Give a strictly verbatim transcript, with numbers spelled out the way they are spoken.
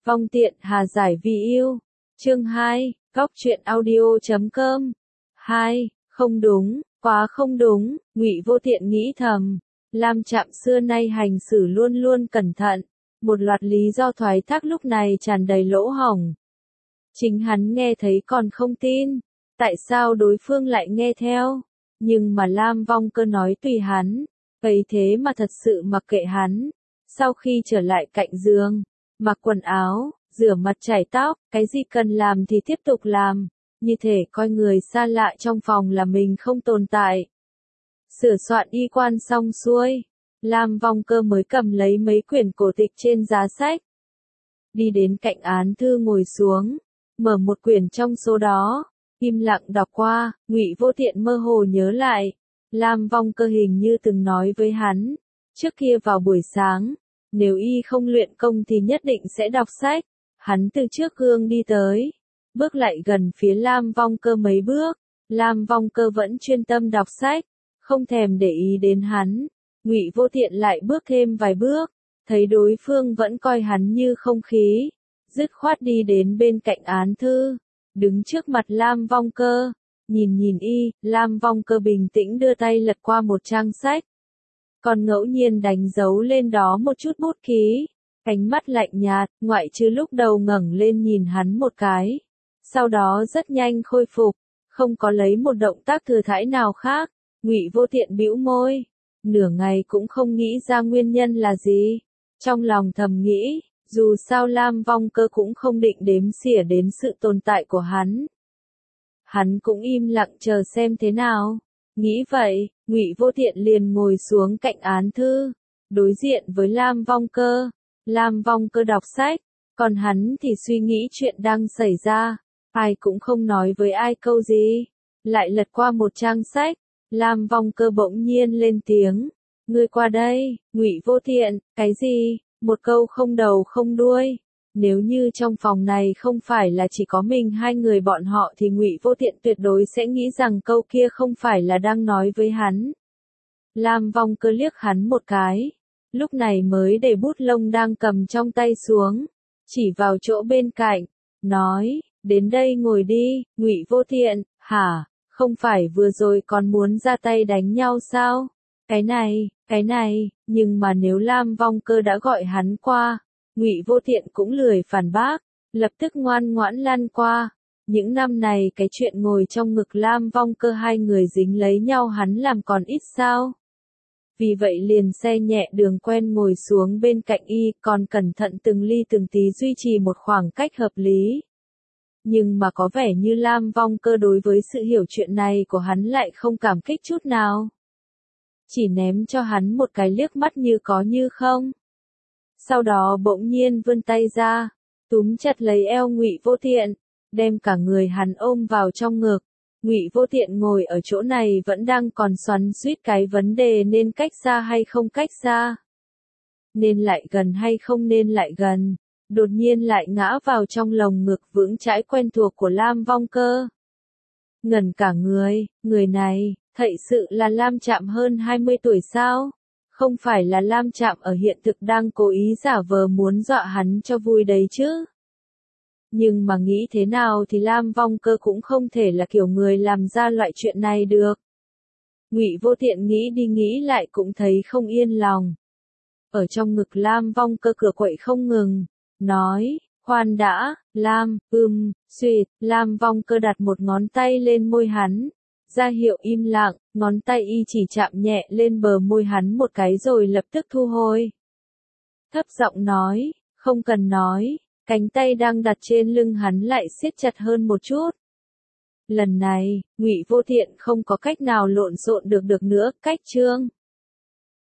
Vong tiện hà giải vì yêu. Chương hai, góc truyện audio chấm com. hai, không đúng, quá không đúng, Ngụy Vô Tiện nghĩ thầm. Lam Trạm xưa nay hành xử luôn luôn cẩn thận, một loạt lý do thoái thác lúc này tràn đầy lỗ hổng. Chính hắn nghe thấy còn không tin, tại sao đối phương lại nghe theo, nhưng mà Lam Vong Cơ nói tùy hắn, ấy thế mà thật sự mặc kệ hắn. Sau khi trở lại cạnh giường, mặc quần áo, rửa mặt chải tóc, cái gì cần làm thì tiếp tục làm, như thể coi người xa lạ trong phòng là mình không tồn tại. Sửa soạn y quan xong xuôi, Lam Vong Cơ mới cầm lấy mấy quyển cổ tịch trên giá sách. Đi đến cạnh án thư ngồi xuống, mở một quyển trong số đó, im lặng đọc qua. Ngụy Vô Tiện mơ hồ nhớ lại, Lam Vong Cơ hình như từng nói với hắn, trước kia vào buổi sáng, nếu y không luyện công thì nhất định sẽ đọc sách. Hắn từ trước gương đi tới, bước lại gần phía Lam Vong Cơ mấy bước. Lam Vong Cơ vẫn chuyên tâm đọc sách, không thèm để ý đến hắn. Ngụy Vô Tiện lại bước thêm vài bước, thấy đối phương vẫn coi hắn như không khí, dứt khoát đi đến bên cạnh án thư, đứng trước mặt Lam Vong Cơ, nhìn nhìn y. Lam Vong Cơ bình tĩnh đưa tay lật qua một trang sách, còn ngẫu nhiên đánh dấu lên đó một chút bút ký. Ánh mắt lạnh nhạt, ngoại trừ lúc đầu ngẩng lên nhìn hắn một cái, sau đó rất nhanh khôi phục, không có lấy một động tác thừa thãi nào khác. Ngụy Vô Tiện bĩu môi, nửa ngày cũng không nghĩ ra nguyên nhân là gì. Trong lòng thầm nghĩ, dù sao Lam Vong Cơ cũng không định đếm xỉa đến sự tồn tại của hắn. Hắn cũng im lặng chờ xem thế nào. Nghĩ vậy, Ngụy Vô Tiện liền ngồi xuống cạnh án thư, đối diện với Lam Vong Cơ. Lam Vong Cơ đọc sách, còn hắn thì suy nghĩ chuyện đang xảy ra, ai cũng không nói với ai câu gì. Lại lật qua một trang sách, Lam Vong Cơ bỗng nhiên lên tiếng, ngươi qua đây. Ngụy Vô Tiện, cái gì? Một câu không đầu không đuôi. Nếu như trong phòng này không phải là chỉ có mình hai người bọn họ thì Ngụy Vô Tiện tuyệt đối sẽ nghĩ rằng câu kia không phải là đang nói với hắn. Lam Vong Cơ liếc hắn một cái, lúc này mới để bút lông đang cầm trong tay xuống, chỉ vào chỗ bên cạnh, nói, đến đây ngồi đi. Ngụy Vô Tiện, hả, không phải vừa rồi còn muốn ra tay đánh nhau sao? Cái này, cái này, nhưng mà nếu Lam Vong Cơ đã gọi hắn qua, Ngụy Vô Tiện cũng lười phản bác, lập tức ngoan ngoãn lăn qua. Những năm này cái chuyện ngồi trong ngực Lam Vong Cơ hai người dính lấy nhau hắn làm còn ít sao? Vì vậy liền xe nhẹ đường quen ngồi xuống bên cạnh y, còn cẩn thận từng ly từng tí duy trì một khoảng cách hợp lý. Nhưng mà có vẻ như Lam Vong Cơ đối với sự hiểu chuyện này của hắn lại không cảm kích chút nào. Chỉ ném cho hắn một cái liếc mắt như có như không. Sau đó bỗng nhiên vươn tay ra, túm chặt lấy eo Ngụy Vô Tiện, đem cả người hắn ôm vào trong ngực. Ngụy Vô Tiện ngồi ở chỗ này vẫn đang còn xoắn xuýt cái vấn đề nên cách xa hay không cách xa, nên lại gần hay không nên lại gần, đột nhiên lại ngã vào trong lồng ngực vững chãi quen thuộc của Lam Vong Cơ. Ngẩn cả người, người này, thật sự là Lam Trạm hơn hai mươi tuổi sao? Không phải là Lam Trạm ở hiện thực đang cố ý giả vờ muốn dọa hắn cho vui đấy chứ? Nhưng mà nghĩ thế nào thì Lam Vong Cơ cũng không thể là kiểu người làm ra loại chuyện này được. Ngụy Vô Tiện nghĩ đi nghĩ lại cũng thấy không yên lòng. Ở trong ngực Lam Vong Cơ cửa quậy không ngừng, nói, khoan đã, Lam, ưm, xuyệt. Lam Vong Cơ đặt một ngón tay lên môi hắn, ra hiệu im lặng, ngón tay y chỉ chạm nhẹ lên bờ môi hắn một cái rồi lập tức thu hồi. Thấp giọng nói, không cần nói. Cánh tay đang đặt trên lưng hắn lại siết chặt hơn một chút. Lần này, Ngụy Vô Tiện không có cách nào lộn xộn được được nữa, cách chương.